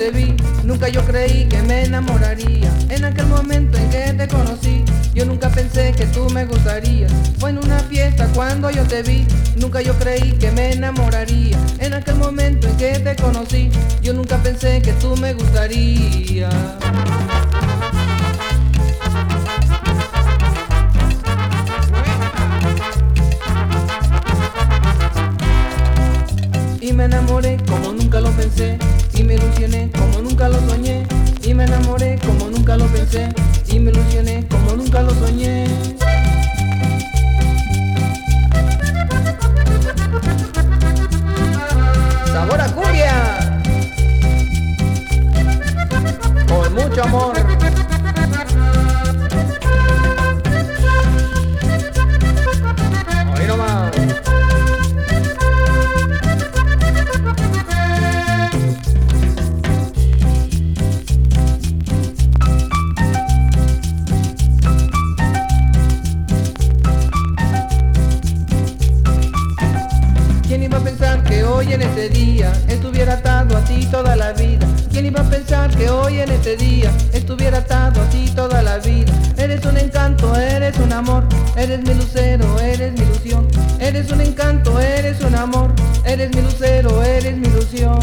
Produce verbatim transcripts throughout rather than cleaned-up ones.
te vi, nunca yo creí que me enamoraría. En aquel momento en que te conocí, yo nunca pensé que tú me gustarías. Fue en una fiesta cuando yo te vi, nunca yo creí que me enamoraría. En aquel momento en que te conocí, yo nunca pensé que tú me gustarías. Y me enamoré como nunca lo pensé, y me ilusioné como nunca lo soñé. Y me enamoré como nunca lo pensé, y me ilusioné como nunca lo soñé. Sabor a cumbia, con mucho amor. Ahí nomás. ¿Quién iba a pensar que hoy en este día estuviera atado a ti toda la vida? ¿Quién iba a pensar que hoy en este día estuviera atado a ti toda la vida? Eres un encanto, eres un amor, eres mi lucero, eres mi ilusión. Eres un encanto, eres un amor, eres mi lucero, eres mi ilusión.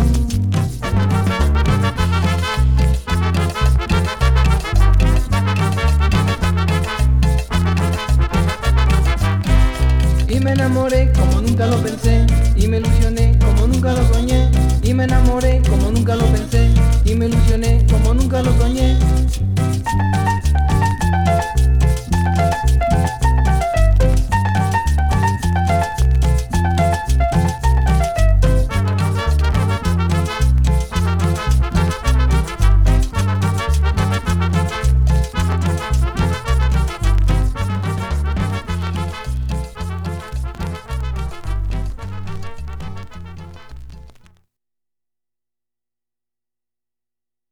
Y me enamoré como nunca lo pensé, y me ilusioné como nunca lo soñé. Y me enamoré como nunca lo pensé, y me ilusioné como nunca